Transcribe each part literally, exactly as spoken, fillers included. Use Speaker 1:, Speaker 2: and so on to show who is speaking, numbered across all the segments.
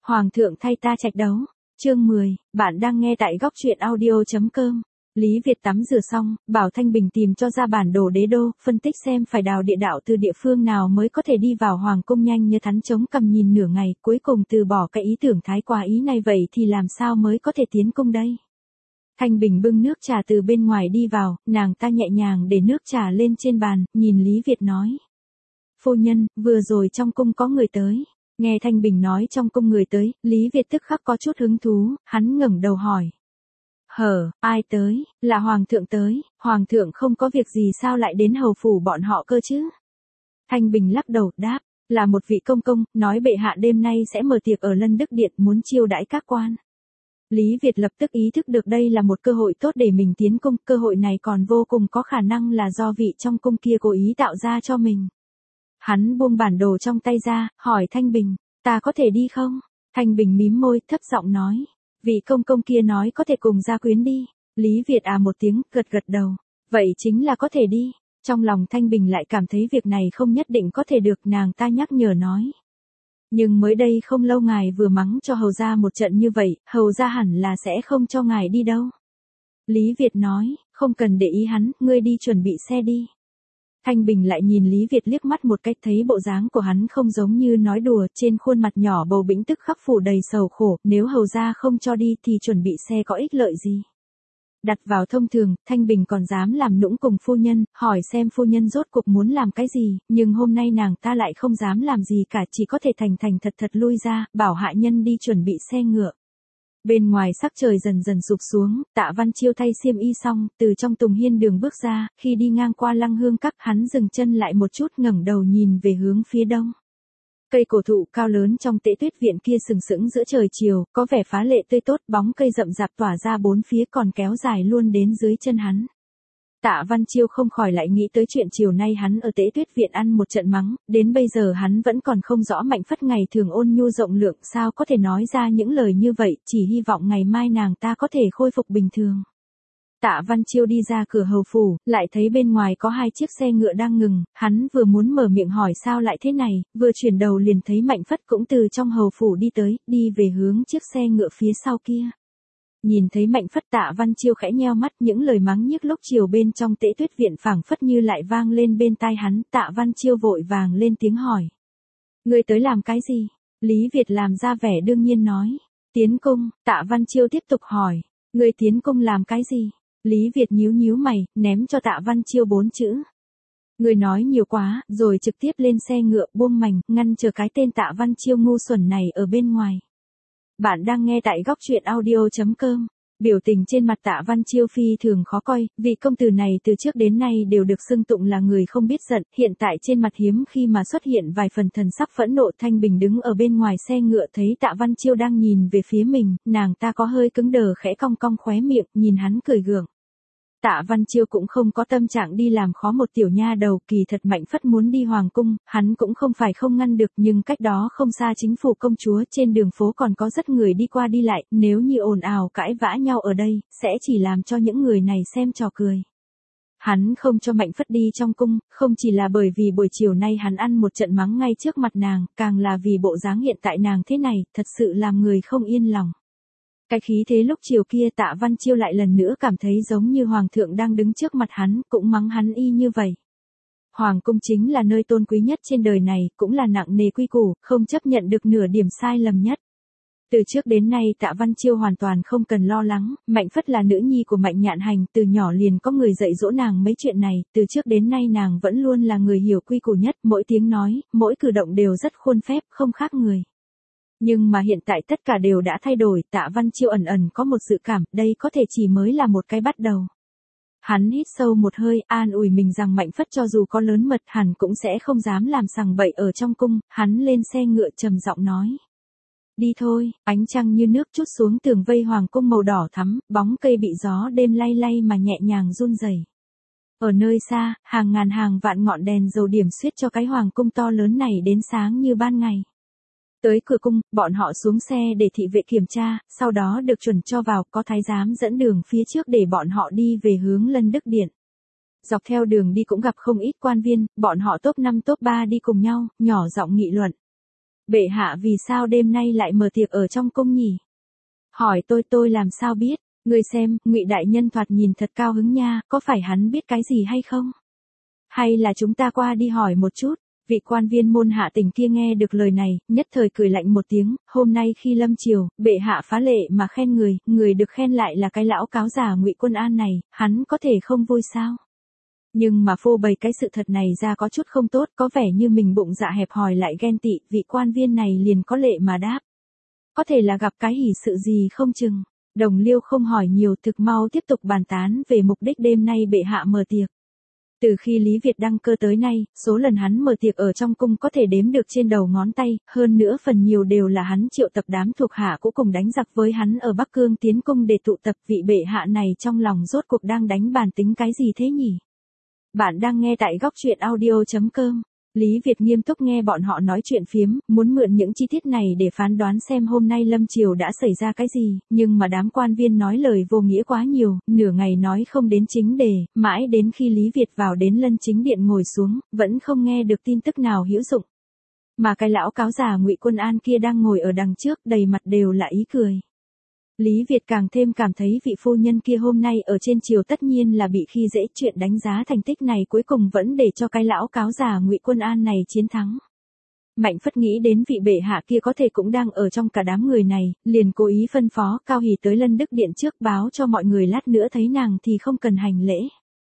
Speaker 1: Hoàng thượng thay ta trạch đấu. Chương mười, bạn đang nghe tại góc truyện audio.com. Lý Việt tắm rửa xong, bảo Thanh Bình tìm cho ra bản đồ đế đô, phân tích xem phải đào địa đạo từ địa phương nào mới có thể đi vào hoàng cung. Nhanh như thắn chống cằm nhìn nửa ngày, cuối cùng từ bỏ cái ý tưởng thái quá ý này. Vậy thì làm sao mới có thể tiến cung đây? Thanh Bình bưng nước trà từ bên ngoài đi vào, nàng ta nhẹ nhàng để nước trà lên trên bàn, nhìn Lý Việt nói. Phu nhân, vừa rồi trong cung có người tới. Nghe Thanh Bình nói trong cung người tới, Lý Việt tức khắc có chút hứng thú, hắn ngẩng đầu hỏi. Hở, ai tới, là Hoàng thượng tới, Hoàng thượng không có việc gì sao lại đến hầu phủ bọn họ cơ chứ? Thanh Bình lắc đầu, đáp, là một vị công công, nói bệ hạ đêm nay sẽ mở tiệc ở Lân Đức Điện muốn chiêu đãi các quan. Lý Việt lập tức ý thức được đây là một cơ hội tốt để mình tiến cung, cơ hội này còn vô cùng có khả năng là do vị trong cung kia cố ý tạo ra cho mình. Hắn buông bản đồ trong tay ra, hỏi Thanh Bình, ta có thể đi không? Thanh Bình mím môi, thấp giọng nói, vị công công kia nói có thể cùng gia quyến đi. Lý Việt à một tiếng, gật gật đầu, vậy chính là có thể đi. Trong lòng Thanh Bình lại cảm thấy việc này không nhất định có thể được, nàng ta nhắc nhở nói. Nhưng mới đây không lâu ngài vừa mắng cho hầu gia một trận như vậy, hầu gia hẳn là sẽ không cho ngài đi đâu. Lý Việt nói, không cần để ý hắn, ngươi đi chuẩn bị xe đi. Thanh Bình lại nhìn Lý Việt liếc mắt một cách, thấy bộ dáng của hắn không giống như nói đùa, trên khuôn mặt nhỏ bầu bĩnh tức khắc phủ đầy sầu khổ, nếu hầu gia không cho đi thì chuẩn bị xe có ích lợi gì. Đặt vào thông thường, Thanh Bình còn dám làm nũng cùng phu nhân, hỏi xem phu nhân rốt cuộc muốn làm cái gì, nhưng hôm nay nàng ta lại không dám làm gì cả, chỉ có thể thành thành thật thật lui ra, bảo hạ nhân đi chuẩn bị xe ngựa. Bên ngoài sắc trời dần dần sụp xuống, Tạ Văn Chiêu thay xiêm y xong, từ trong Tùng Hiên đường bước ra, khi đi ngang qua Lăng Hương Các, hắn dừng chân lại một chút, ngẩng đầu nhìn về hướng phía đông. Cây cổ thụ cao lớn trong Tế Tuyết viện kia sừng sững giữa trời chiều, có vẻ phá lệ tươi tốt, bóng cây rậm rạp tỏa ra bốn phía còn kéo dài luôn đến dưới chân hắn. Tạ Văn Chiêu không khỏi lại nghĩ tới chuyện chiều nay hắn ở Tế Tuyết viện ăn một trận mắng, đến bây giờ hắn vẫn còn không rõ Mạnh Phất ngày thường ôn nhu rộng lượng sao có thể nói ra những lời như vậy, chỉ hy vọng ngày mai nàng ta có thể khôi phục bình thường. Tạ Văn Chiêu đi ra cửa hầu phủ, lại thấy bên ngoài có hai chiếc xe ngựa đang ngừng, hắn vừa muốn mở miệng hỏi sao lại thế này, vừa chuyển đầu liền thấy Mạnh Phất cũng từ trong hầu phủ đi tới, đi về hướng chiếc xe ngựa phía sau kia. Nhìn thấy Mạnh Phất, Tạ Văn Chiêu khẽ nheo mắt, những lời mắng nhiếc lúc chiều bên trong Tế Tuyết viện phảng phất như lại vang lên bên tai hắn, Tạ Văn Chiêu vội vàng lên tiếng hỏi. Ngươi tới làm cái gì? Lý Việt làm ra vẻ đương nhiên nói. Tiến cung. Tạ Văn Chiêu tiếp tục hỏi. Ngươi tiến cung làm cái gì? Lý Việt nhíu nhíu mày, ném cho Tạ Văn Chiêu bốn chữ. Ngươi nói nhiều quá, rồi trực tiếp lên xe ngựa buông mành, ngăn chờ cái tên Tạ Văn Chiêu ngu xuẩn này ở bên ngoài. Bạn đang nghe tại góc truyện audio.com. Biểu tình trên mặt Tạ Văn Chiêu phi thường khó coi, vì công tử này từ trước đến nay đều được xưng tụng là người không biết giận, hiện tại trên mặt hiếm khi mà xuất hiện vài phần thần sắc phẫn nộ. Thanh Bình đứng ở bên ngoài xe ngựa thấy Tạ Văn Chiêu đang nhìn về phía mình, nàng ta có hơi cứng đờ khẽ cong cong khóe miệng, nhìn hắn cười gượng. Tạ Văn Chiêu cũng không có tâm trạng đi làm khó một tiểu nha đầu, kỳ thật Mạnh Phất muốn đi hoàng cung, hắn cũng không phải không ngăn được, nhưng cách đó không xa chính phủ công chúa, trên đường phố còn có rất người đi qua đi lại, nếu như ồn ào cãi vã nhau ở đây, sẽ chỉ làm cho những người này xem trò cười. Hắn không cho Mạnh Phất đi trong cung, không chỉ là bởi vì buổi chiều nay hắn ăn một trận mắng ngay trước mặt nàng, càng là vì bộ dáng hiện tại nàng thế này, thật sự làm người không yên lòng. Cái khí thế lúc chiều kia Tạ Văn Chiêu lại lần nữa cảm thấy giống như Hoàng thượng đang đứng trước mặt hắn, cũng mắng hắn y như vậy. Hoàng cung chính là nơi tôn quý nhất trên đời này, cũng là nặng nề quy củ, không chấp nhận được nửa điểm sai lầm nhất. Từ trước đến nay Tạ Văn Chiêu hoàn toàn không cần lo lắng, Mạnh Phất là nữ nhi của Mạnh Nhạn Hành, từ nhỏ liền có người dạy dỗ nàng mấy chuyện này, từ trước đến nay nàng vẫn luôn là người hiểu quy củ nhất, mỗi tiếng nói, mỗi cử động đều rất khuôn phép, không khác người. Nhưng mà hiện tại tất cả đều đã thay đổi, Tạ Văn Chiêu ẩn ẩn có một dự cảm, đây có thể chỉ mới là một cái bắt đầu. Hắn hít sâu một hơi, an ủi mình rằng Mạnh Phất cho dù có lớn mật hẳn cũng sẽ không dám làm sằng bậy ở trong cung, hắn lên xe ngựa trầm giọng nói. Đi thôi, ánh trăng như nước trút xuống tường vây hoàng cung màu đỏ thắm, bóng cây bị gió đêm lay lay mà nhẹ nhàng run rẩy. Ở nơi xa, hàng ngàn hàng vạn ngọn đèn dầu điểm xuyết cho cái hoàng cung to lớn này đến sáng như ban ngày. Tới cửa cung, bọn họ xuống xe để thị vệ kiểm tra, sau đó được chuẩn cho vào, có thái giám dẫn đường phía trước để bọn họ đi về hướng Lân Đức Điện. Dọc theo đường đi cũng gặp không ít quan viên, bọn họ top năm top ba đi cùng nhau, nhỏ giọng nghị luận. Bệ hạ vì sao đêm nay lại mở tiệc ở trong cung nhỉ? Hỏi tôi tôi làm sao biết, ngươi xem, Ngụy đại nhân thoạt nhìn thật cao hứng nha, có phải hắn biết cái gì hay không? Hay là chúng ta qua đi hỏi một chút? Vị quan viên môn hạ tỉnh kia nghe được lời này, nhất thời cười lạnh một tiếng, hôm nay khi lâm triều, bệ hạ phá lệ mà khen người, người được khen lại là cái lão cáo già Ngụy Quân An này, hắn có thể không vui sao? Nhưng mà phô bày cái sự thật này ra có chút không tốt, có vẻ như mình bụng dạ hẹp hòi lại ghen tị, vị quan viên này liền có lệ mà đáp. Có thể là gặp cái hỉ sự gì không chừng. Đồng Liêu không hỏi nhiều, thực mau tiếp tục bàn tán về mục đích đêm nay bệ hạ mở tiệc. Từ khi Lý Việt đăng cơ tới nay, số lần hắn mở tiệc ở trong cung có thể đếm được trên đầu ngón tay, hơn nữa phần nhiều đều là hắn triệu tập đám thuộc hạ cũ cùng đánh giặc với hắn ở Bắc Cương tiến cung để tụ tập. Vị bệ hạ này trong lòng rốt cuộc đang đánh bàn tính cái gì thế nhỉ? Bạn đang nghe tại góc truyện audio chấm com. Lý Việt nghiêm túc nghe bọn họ nói chuyện phiếm, muốn mượn những chi tiết này để phán đoán xem hôm nay lâm triều đã xảy ra cái gì, nhưng mà đám quan viên nói lời vô nghĩa quá nhiều, nửa ngày nói không đến chính đề, mãi đến khi Lý Việt vào đến lân chính điện ngồi xuống, vẫn không nghe được tin tức nào hữu dụng. Mà cái lão cáo già Ngụy Quân An kia đang ngồi ở đằng trước, đầy mặt đều là ý cười. Lý Việt càng thêm cảm thấy vị phu nhân kia hôm nay ở trên triều tất nhiên là bị khi dễ, chuyện đánh giá thành tích này cuối cùng vẫn để cho cái lão cáo già Ngụy Quân An này chiến thắng. Mạnh Phất nghĩ đến vị bệ hạ kia có thể cũng đang ở trong cả đám người này, liền cố ý phân phó Cao Hỷ tới Lân Đức Điện trước báo cho mọi người lát nữa thấy nàng thì không cần hành lễ.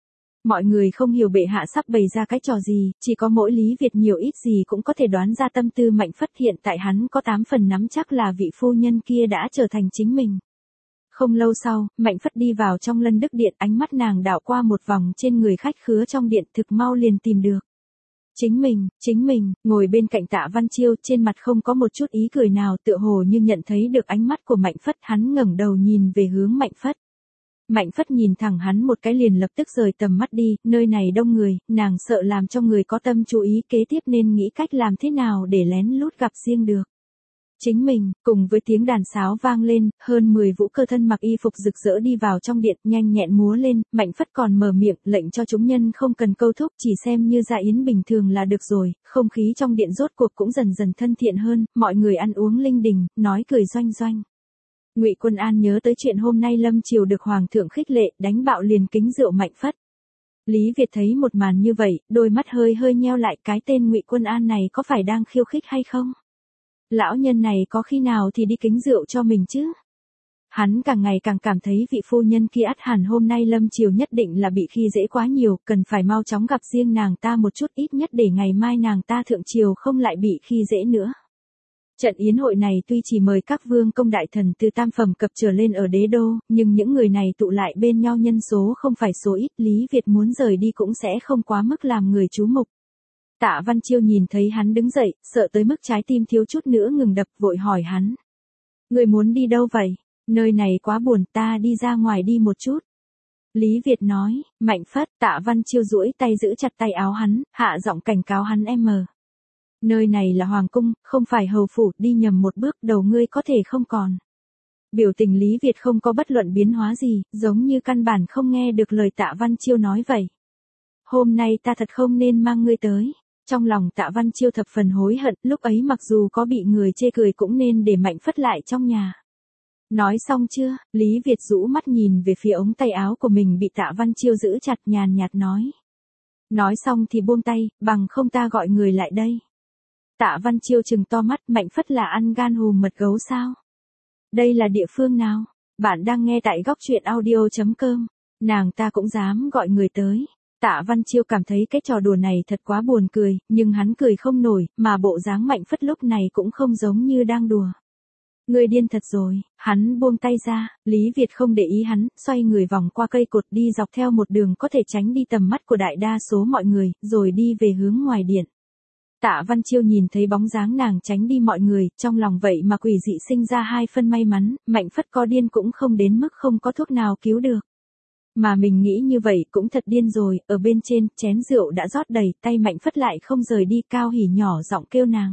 Speaker 1: Mọi người không hiểu bệ hạ sắp bày ra cái trò gì, chỉ có mỗi Lý Việt nhiều ít gì cũng có thể đoán ra tâm tư Mạnh Phất, hiện tại hắn có tám phần nắm chắc là vị phu nhân kia đã trở thành chính mình. Không lâu sau, Mạnh Phất đi vào trong Lân Đức Điện, ánh mắt nàng đảo qua một vòng trên người khách khứa trong điện, thực mau liền tìm được. Chính mình, chính mình, ngồi bên cạnh Tạ Văn Chiêu, trên mặt không có một chút ý cười nào, tựa hồ như nhận thấy được ánh mắt của Mạnh Phất, hắn ngẩng đầu nhìn về hướng Mạnh Phất. Mạnh Phất nhìn thẳng hắn một cái liền lập tức rời tầm mắt đi, nơi này đông người, nàng sợ làm cho người có tâm chú ý, kế tiếp nên nghĩ cách làm thế nào để lén lút gặp riêng được. Chính mình, cùng với tiếng đàn sáo vang lên, hơn mười vũ cơ thân mặc y phục rực rỡ đi vào trong điện, nhanh nhẹn múa lên, Mạnh Phất còn mở miệng, lệnh cho chúng nhân không cần câu thúc, chỉ xem như dạ yến bình thường là được rồi, không khí trong điện rốt cuộc cũng dần dần thân thiện hơn, mọi người ăn uống linh đình, nói cười doanh doanh. Ngụy Quân An nhớ tới chuyện hôm nay lâm triều được hoàng thượng khích lệ, đánh bạo liền kính rượu Mạnh Phất. Lý Việt thấy một màn như vậy, đôi mắt hơi hơi nheo lại, cái tên Ngụy Quân An này có phải đang khiêu khích hay không? Lão nhân này có khi nào thì đi kính rượu cho mình chứ? Hắn càng ngày càng cảm thấy vị phu nhân kia ắt hẳn hôm nay lâm triều nhất định là bị khi dễ quá nhiều, cần phải mau chóng gặp riêng nàng ta một chút, ít nhất để ngày mai nàng ta thượng triều không lại bị khi dễ nữa. Trận yến hội này tuy chỉ mời các vương công đại thần từ tam phẩm cập trở lên ở đế đô, nhưng những người này tụ lại bên nhau nhân số không phải số ít, Lý Việt muốn rời đi cũng sẽ không quá mức làm người chú mục. Tạ Văn Chiêu nhìn thấy hắn đứng dậy, sợ tới mức trái tim thiếu chút nữa ngừng đập, vội hỏi hắn. Người muốn đi đâu vậy? Nơi này quá buồn, ta đi ra ngoài đi một chút. Lý Việt nói. Mạnh Phất. Tạ Văn Chiêu duỗi tay giữ chặt tay áo hắn, hạ giọng cảnh cáo hắn em mờ. Nơi này là hoàng cung, không phải hầu phủ, đi nhầm một bước đầu ngươi có thể không còn. Biểu tình Lý Việt không có bất luận biến hóa gì, giống như căn bản không nghe được lời Tạ Văn Chiêu nói vậy. Hôm nay ta thật không nên mang ngươi tới. Trong lòng Tạ Văn Chiêu thập phần hối hận, lúc ấy mặc dù có bị người chê cười cũng nên để Mạnh Phất lại trong nhà. Nói xong chưa? Lý Việt rũ mắt nhìn về phía ống tay áo của mình bị Tạ Văn Chiêu giữ chặt, nhàn nhạt nói. Nói xong thì buông tay, bằng không ta gọi người lại đây. Tạ Văn Chiêu trừng to mắt, Mạnh Phất là ăn gan hùm mật gấu sao? Đây là địa phương nào? Bạn đang nghe tại góc truyện audio chấm com. Nàng ta cũng dám gọi người tới. Tạ Văn Chiêu cảm thấy cái trò đùa này thật quá buồn cười, nhưng hắn cười không nổi, mà bộ dáng Mạnh Phất lúc này cũng không giống như đang đùa. Ngươi điên thật rồi, hắn buông tay ra, Lý Việt không để ý hắn, xoay người vòng qua cây cột đi dọc theo một đường có thể tránh đi tầm mắt của đại đa số mọi người, rồi đi về hướng ngoài điện. Tạ Văn Chiêu nhìn thấy bóng dáng nàng tránh đi mọi người, trong lòng vậy mà quỷ dị sinh ra hai phân may mắn, Mạnh Phất có điên cũng không đến mức không có thuốc nào cứu được. Mà mình nghĩ như vậy cũng thật điên rồi, ở bên trên, chén rượu đã rót đầy, tay Mạnh Phất lại không rời đi, Cao Hỷ nhỏ giọng kêu nàng.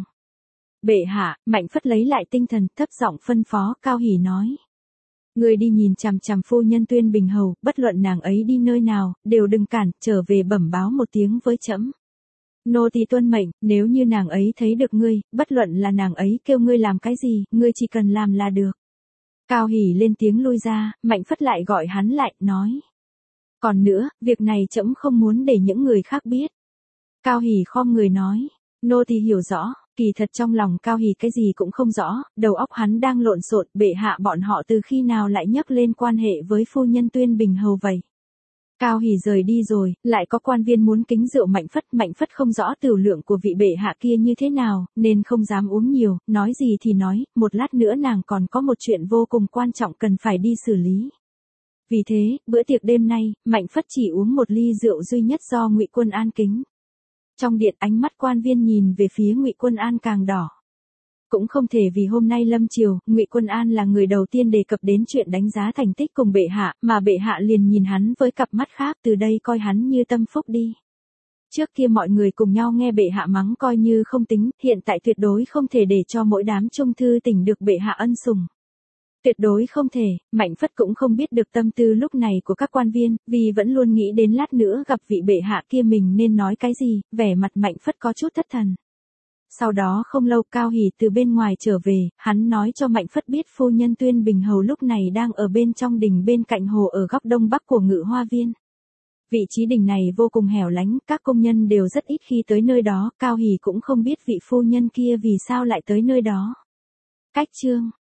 Speaker 1: Bệ hạ. Mạnh Phất lấy lại tinh thần, thấp giọng phân phó, Cao Hỷ nói. Người đi nhìn chằm chằm phu nhân Tuyên Bình hầu, bất luận nàng ấy đi nơi nào, đều đừng cản, trở về bẩm báo một tiếng với trẫm. Nô tỳ tuân mệnh, nếu như nàng ấy thấy được ngươi, bất luận là nàng ấy kêu ngươi làm cái gì, ngươi chỉ cần làm là được. Cao Hỷ lên tiếng lui ra, Mạnh Phất lại gọi hắn lại, nói. Còn nữa, việc này trẫm không muốn để những người khác biết. Cao Hỷ khom người nói, nô tỳ hiểu rõ, kỳ thật trong lòng Cao Hỷ cái gì cũng không rõ, đầu óc hắn đang lộn xộn, bệ hạ bọn họ từ khi nào lại nhắc lên quan hệ với phu nhân Tuyên Bình Hầu vậy. Cao Hỷ rời đi rồi, lại có quan viên muốn kính rượu Mạnh Phất, Mạnh Phất không rõ tửu lượng của vị bệ hạ kia như thế nào, nên không dám uống nhiều, nói gì thì nói, một lát nữa nàng còn có một chuyện vô cùng quan trọng cần phải đi xử lý. Vì thế, bữa tiệc đêm nay, Mạnh Phất chỉ uống một ly rượu duy nhất do Ngụy Quân An kính. Trong điện ánh mắt quan viên nhìn về phía Ngụy Quân An càng đỏ. Cũng không thể vì hôm nay lâm triều, Ngụy Quân An là người đầu tiên đề cập đến chuyện đánh giá thành tích cùng bệ hạ, mà bệ hạ liền nhìn hắn với cặp mắt khác, từ đây coi hắn như tâm phúc đi. Trước kia mọi người cùng nhau nghe bệ hạ mắng coi như không tính, hiện tại tuyệt đối không thể để cho mỗi đám trung thư tỉnh được bệ hạ ân sủng. Tuyệt đối không thể, Mạnh Phất cũng không biết được tâm tư lúc này của các quan viên, vì vẫn luôn nghĩ đến lát nữa gặp vị bệ hạ kia mình nên nói cái gì, vẻ mặt Mạnh Phất có chút thất thần. Sau đó không lâu Cao Hỷ từ bên ngoài trở về, hắn nói cho Mạnh Phất biết phu nhân Tuyên Bình Hầu lúc này đang ở bên trong đình bên cạnh hồ ở góc đông bắc của Ngự Hoa Viên. Vị trí đình này vô cùng hẻo lánh, các công nhân đều rất ít khi tới nơi đó, Cao Hỷ cũng không biết vị phu nhân kia vì sao lại tới nơi đó. Cách chương